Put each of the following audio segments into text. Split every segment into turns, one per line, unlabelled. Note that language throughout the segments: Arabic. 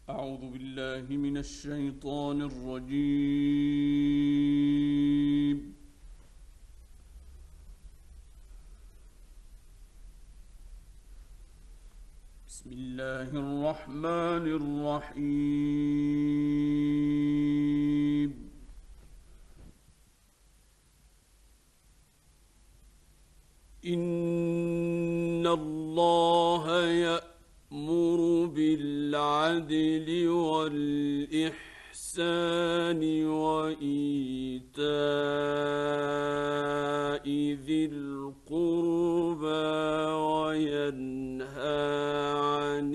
أعوذ بالله من الشيطان الرجيم. بسم الله الرحمن الرحيم. إن الله يأمر بالعدل والإحسان وإيتاء ذي القربى وينهى عن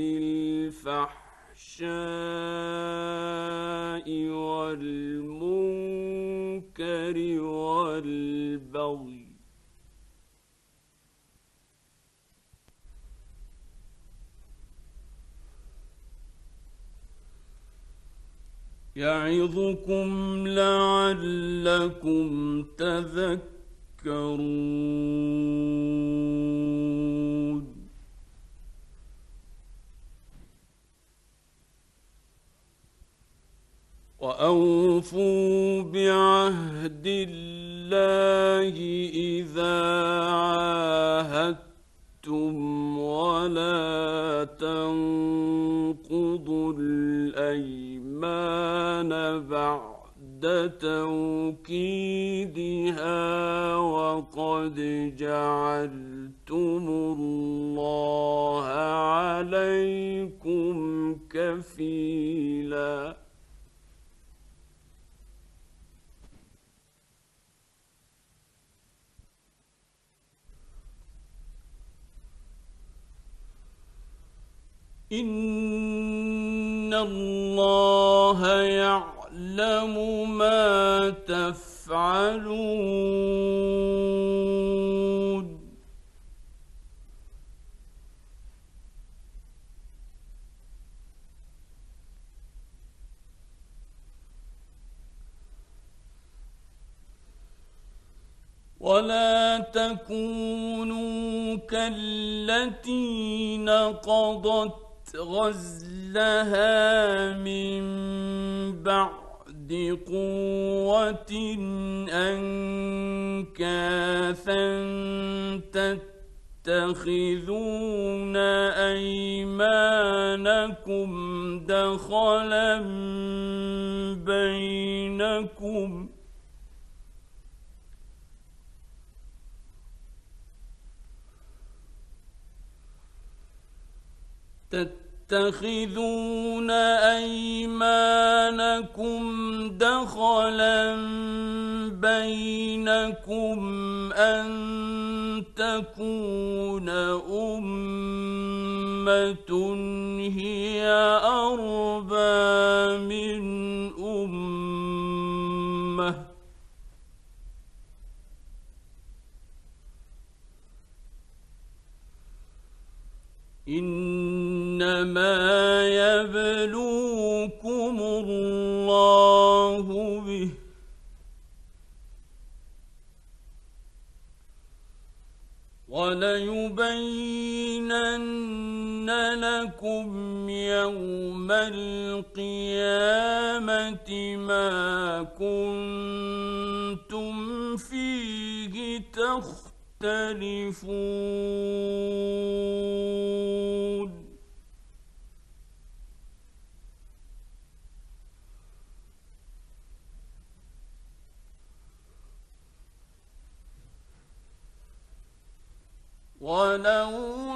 الفحشاء والمنكر والبغي يعظكم لعلكم تذكرون. وأوفوا بعهد الله إذا عاهدتم ولا تنقضوا الأيمان بعد توكيدها وقد جعلتم الله عليكم كفيلا. إن الله يعلم ما تفعلون. ولا تكونوا كالتي نقضت غزلها من بعد قوة أنكاثا تتخذون أيمانكم دخلا بينكم تتخذون أيمانكم دخلا بينكم أن تكون أمة هي أربى من أمة إنما يبلوكم الله به وليبينن لكم يوم القيامة ما كنتم فيه تختلفون. ولو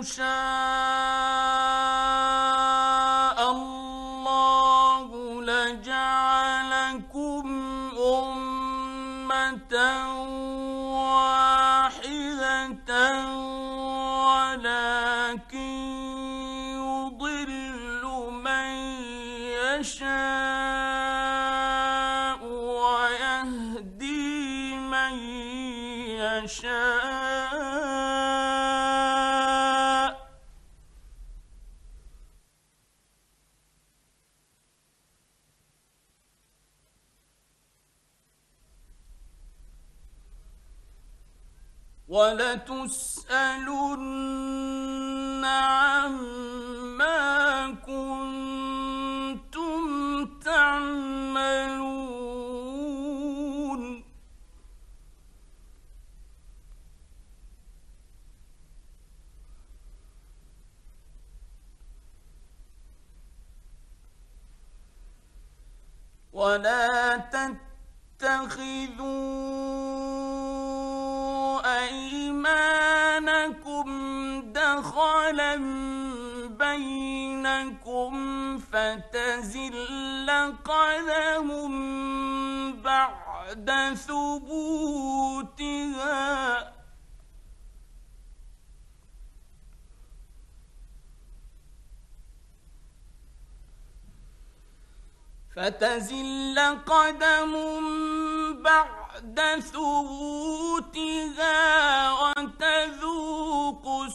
شاء الله لجعلكم أمة واحدة ولكن يضل من يشاء ويهدي من يشاء ولتسألن عما كنتم ولا تتخذوا أيمانكم دخلا بينكم فتزل قدم بعد ثبوتها وتذوقوا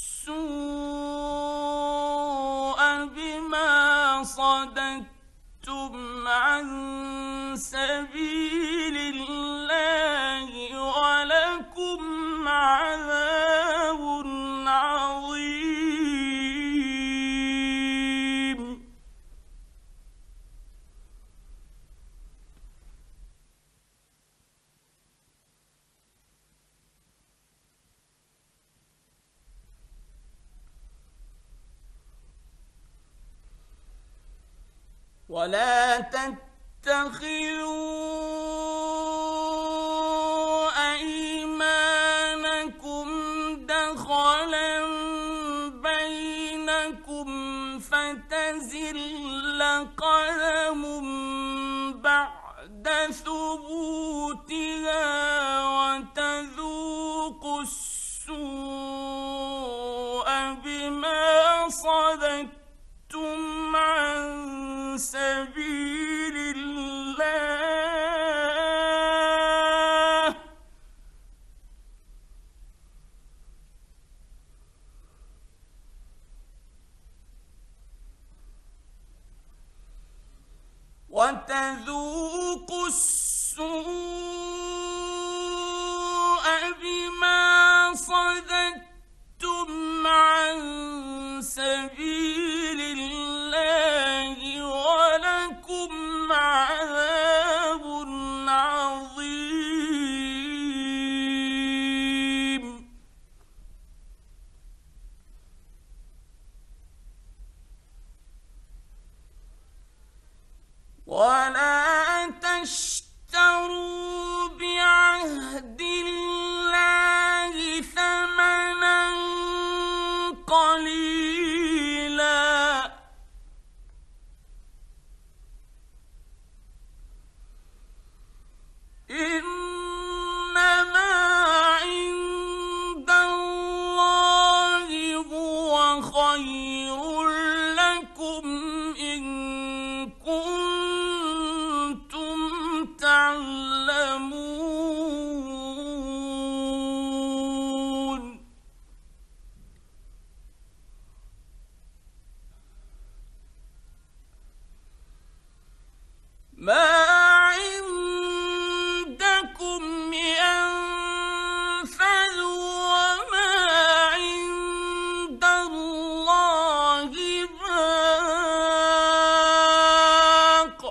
السوء بما صددتم عن سبيل الله ولكم عذاب عظيم. ولا تتخذوا أيمانكم دخلا بينكم فتزل قدم بعد ثبوتها وتذوقوا السوء بما صددتم عن سبيل الله وتذوقوا السوء بما صددتم عن سبيل الله ولكم عذاب عظيم. ولا تشتروا بعهد الله ثمنا قليلا إنما عند الله هو خير لكم إن كنتم تعلمون. ما عندكم ينفذ وما عند الله باق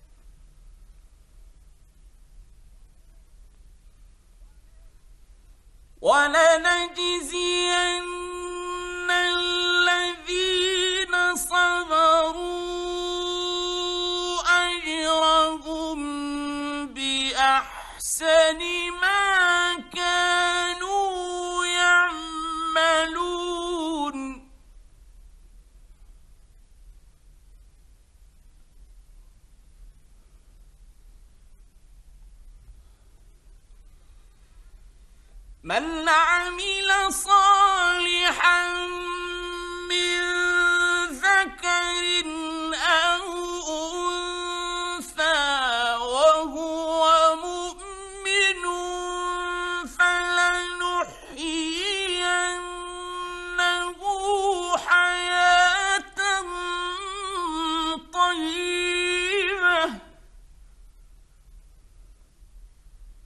ولنجزين الذين صبروا أجرهم بأحسن ما كانوا يعملون. من عمل صالحا من ذكر أو أنثى وهو مؤمن فلنحيينه حياة طيبة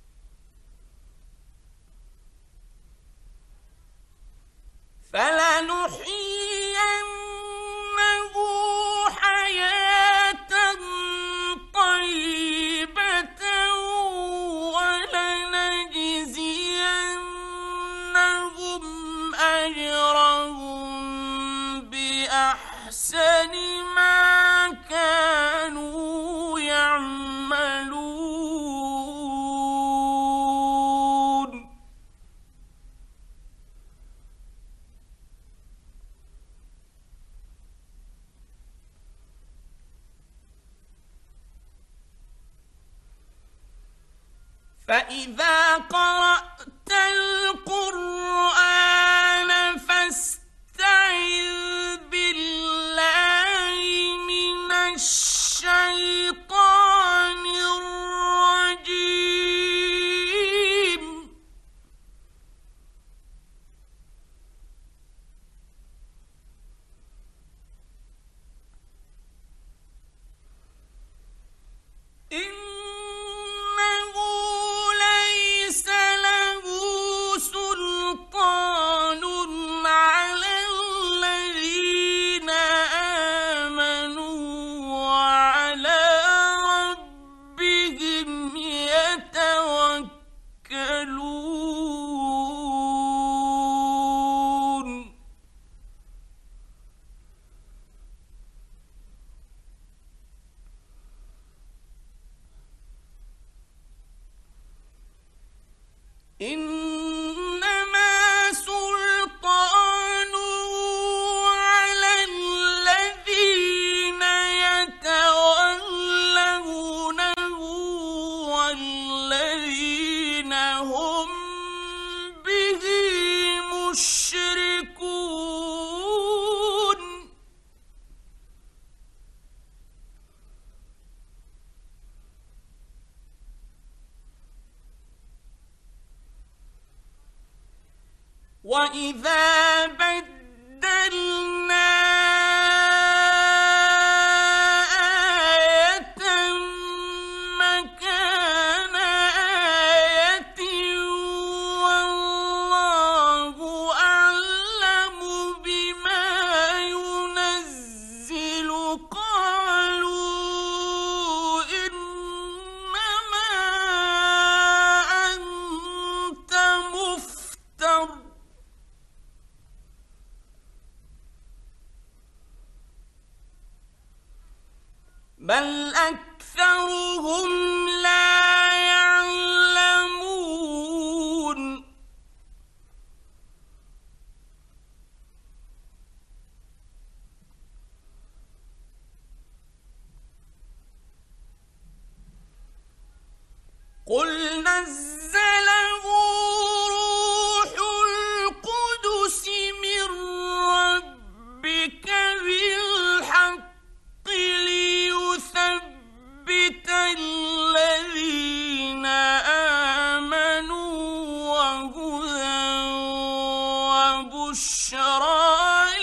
فلنحيينه فإذا قرأت القرآن فاستعذ بالله من الشيطان الرجيم. إنه ليس له سلطان على الذين آمنوا وعلى ربهم يتوكلون. إنما سلطانه على الذين يتولونه والذين هم به مشركون. وإذا بدلنا آية مكان آية والله أعلم بما ينزل قالوا إنما أنت مفتر. بل أكثرهم لا يعلمون. قل نزله روح القدس من ربك بالحق ليثبت الذين آمنوا وهدى وبشرى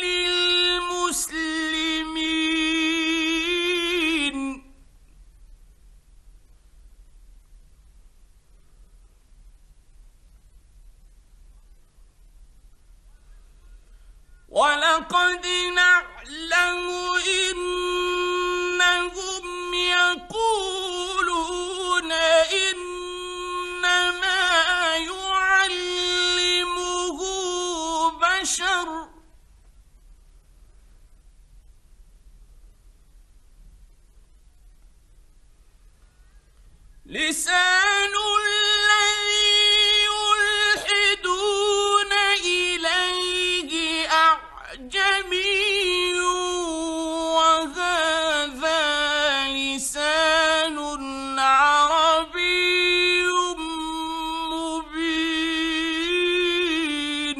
للمسلمين. ولقد نعلم إنهم يقولون إنما يعلمه بشر لسان الذي يلحدون إليه أعجمي وهذا لسان عربي مبين.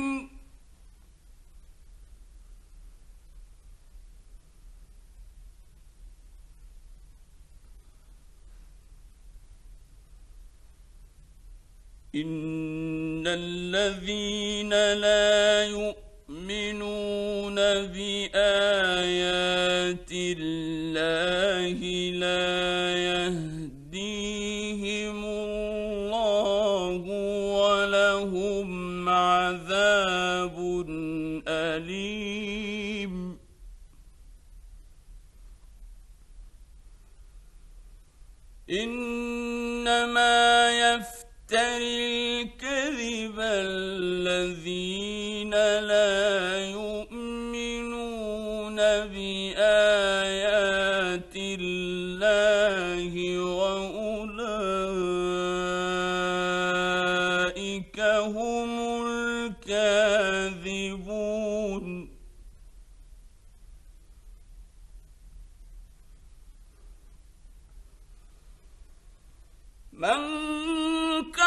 إن الذين لا يؤمنون بآيات الله لا يهديهم الله ولهم عذاب أليم. إنما يفتري الكذب الذين لا يؤمنون بآيات الله وأولئك هم الكاذبون. من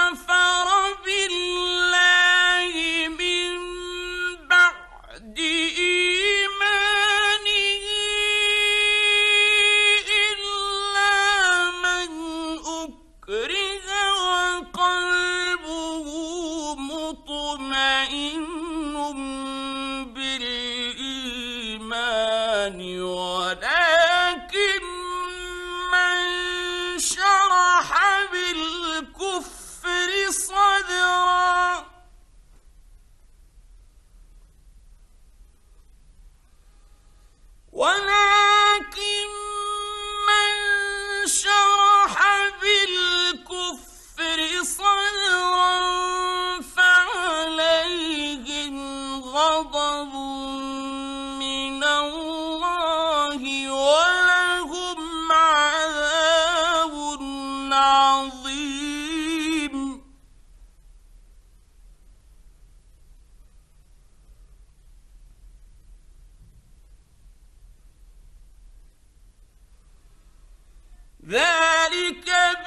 ذلك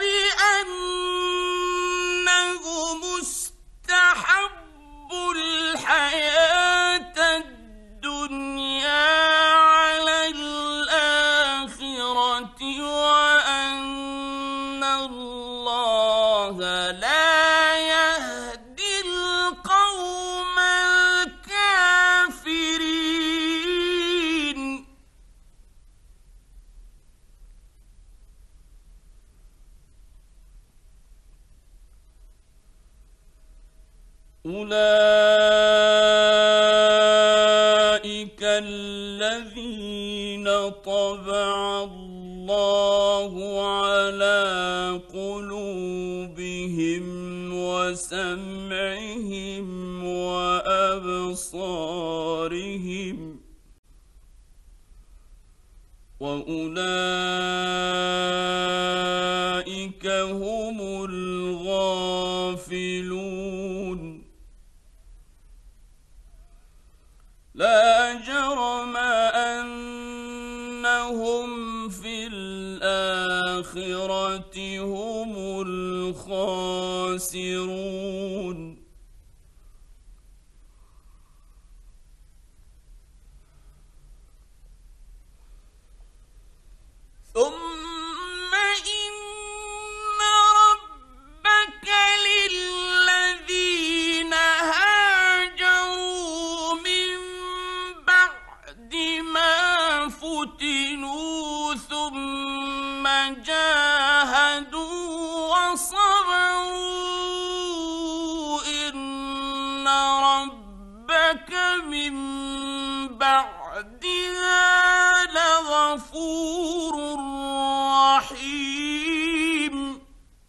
بأنهم استحبوا الحياة الدنيا على الآخرة وأن الله لا يهدي القوم الكافرين. أولئك الذين طبع الله على قلوبهم وسمعهم وأبصارهم وأولئك هم الغافلون. لا جرم أنهم في الآخرة هم الخاسرون. ثم إن ربك للذين هاجروا من بعد ما فتنوا ثم جاهدوا وصبروا إن ربك من بعدها لغفور رحيم.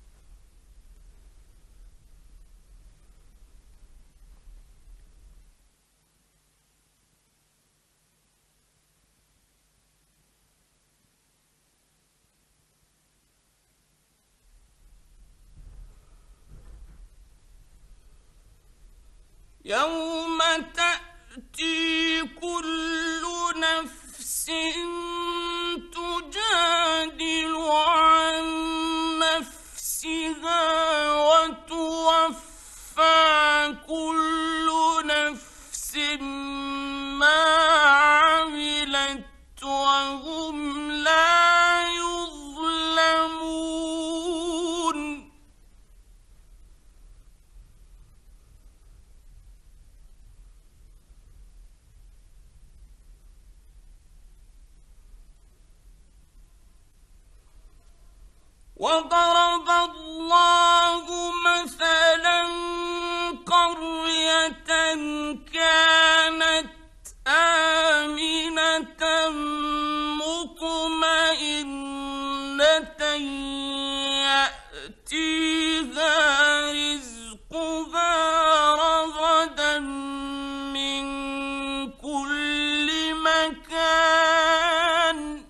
يوم تأتي كل نفس تجادل عن نفسها وتوفى كل نفس ما عملت وهم لا يظلمون. وضرب الله مثلا قرية كانت آمنة مطمئنة يأتيها رزقها رغدا من كل مكان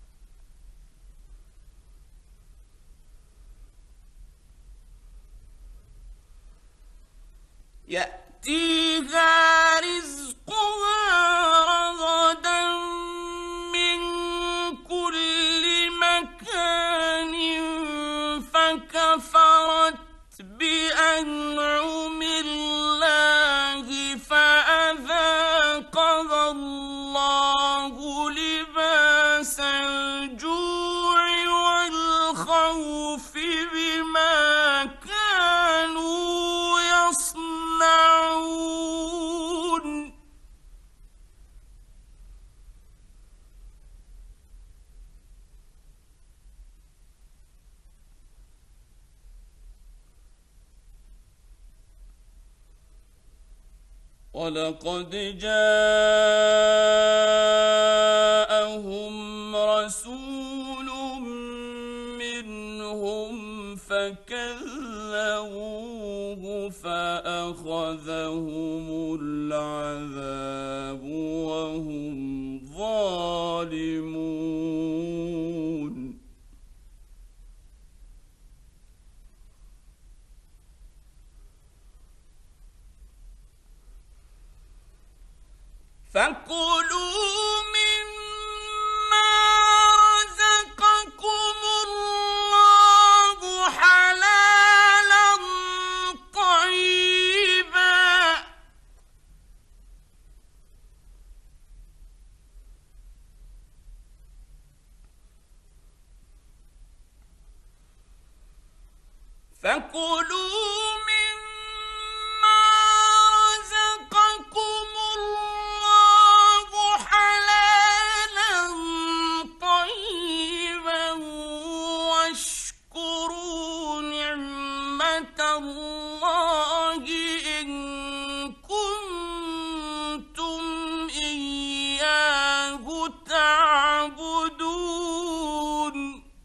فكفرت بأنعم الله فأذاقها الله لباس الجوع والخوف بما كانوا يصنعون. ولقد جاءهم رسول منهم فكذبوه فأخذهم العذاب وهم ظالمون. فكلوا مما رزقكم الله فكلوا مما رزقكم الله حلالا طيبا واشكروا نعمة الله إن كنتم إياه تعبدون.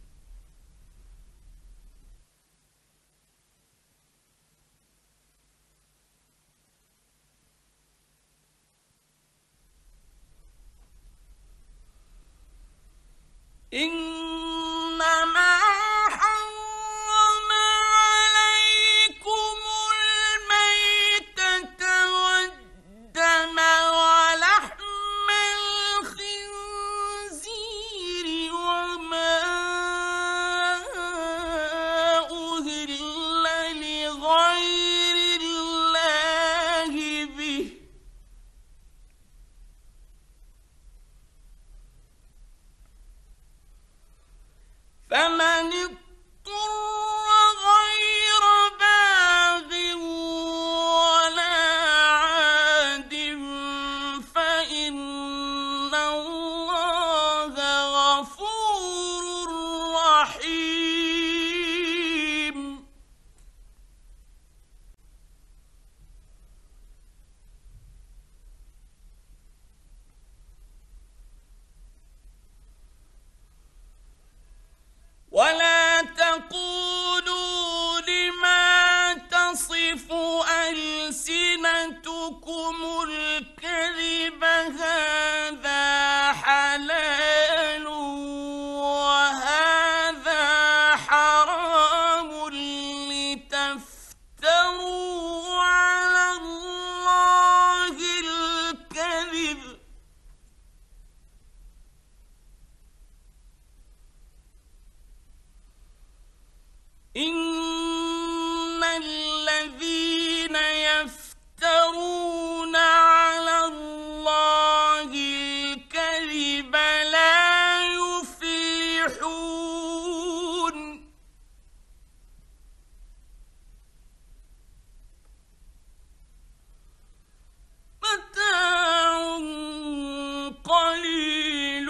إنما حرم عليكم الميتة والدم ولحم الخنزير وما أهل لغير الله به، فمن اضطر غير باغ ولا عاد فإن الله غفور رحيم. ولا تقولوا لما تصف ألسنتكم الكذب هذا حلال وهذا حرام لتفتروا على الله الكذب، إن الذين يفترون على الله الكذب لا يفلحون. متاع قليل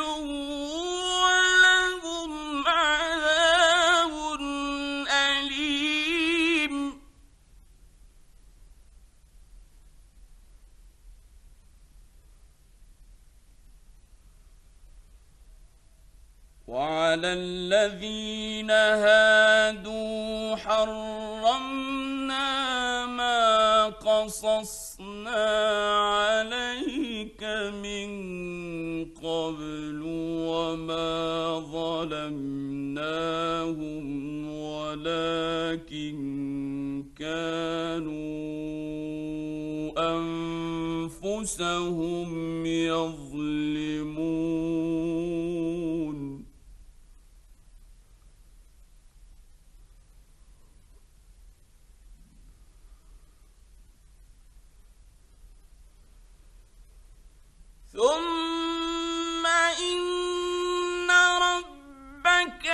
ولهم عذاب أليم. وعلى الذين هادوا حرمنا ما قصصنا عليك من قبل وما ظلمناهم ولكن كانوا أنفسهم يظلمون. ثم إن ربك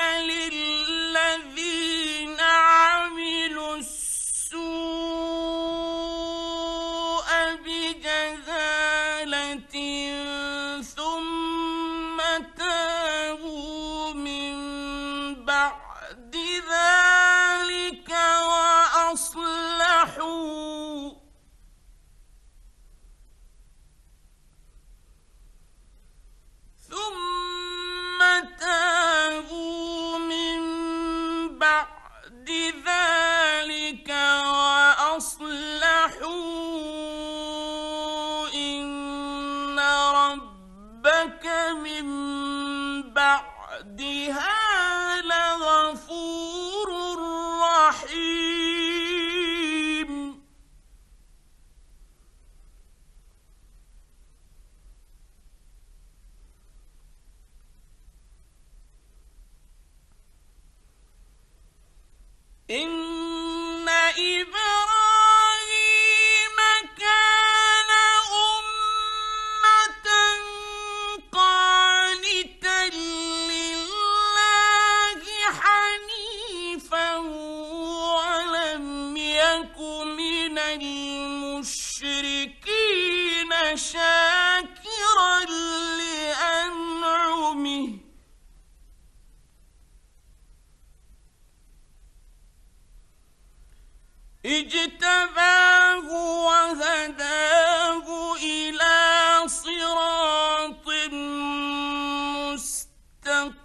للذين عملوا السوء بجهالة ثم تابوا من بعد ذلك وأصلحوا إن ربك من بعدها لغفور رحيم. إن إبراهيم كان أمة قانتا لله حنيفا ولم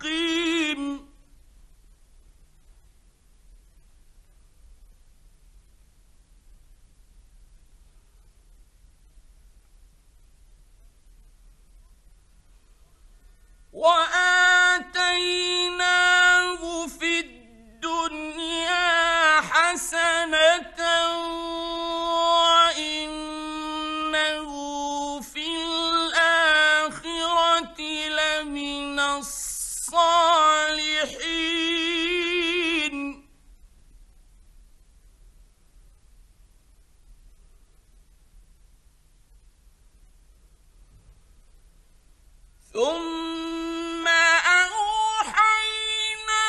مستقيم وآتيناه في الدنيا حسنة وإنه في الآخرة لمن الصالحين ثم أوحينا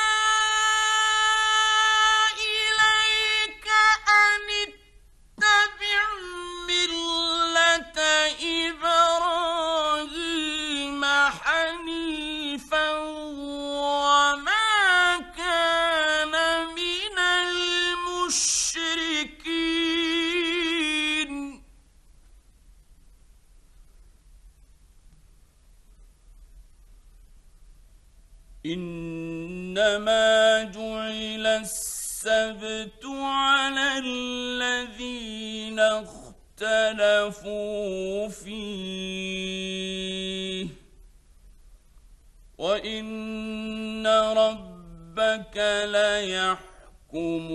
إليك أن اتبع ملة إبراهيم حنيفا وما كان من المشركين إنما جعل السبت على الذين اختلفوا فيه وإن ربك ليحكم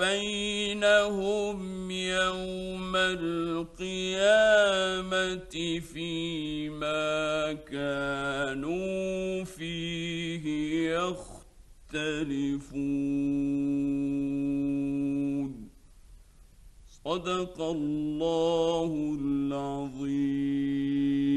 بينهم يوم القيامة فيما كانوا فيه يختلفون صدق الله العظيم.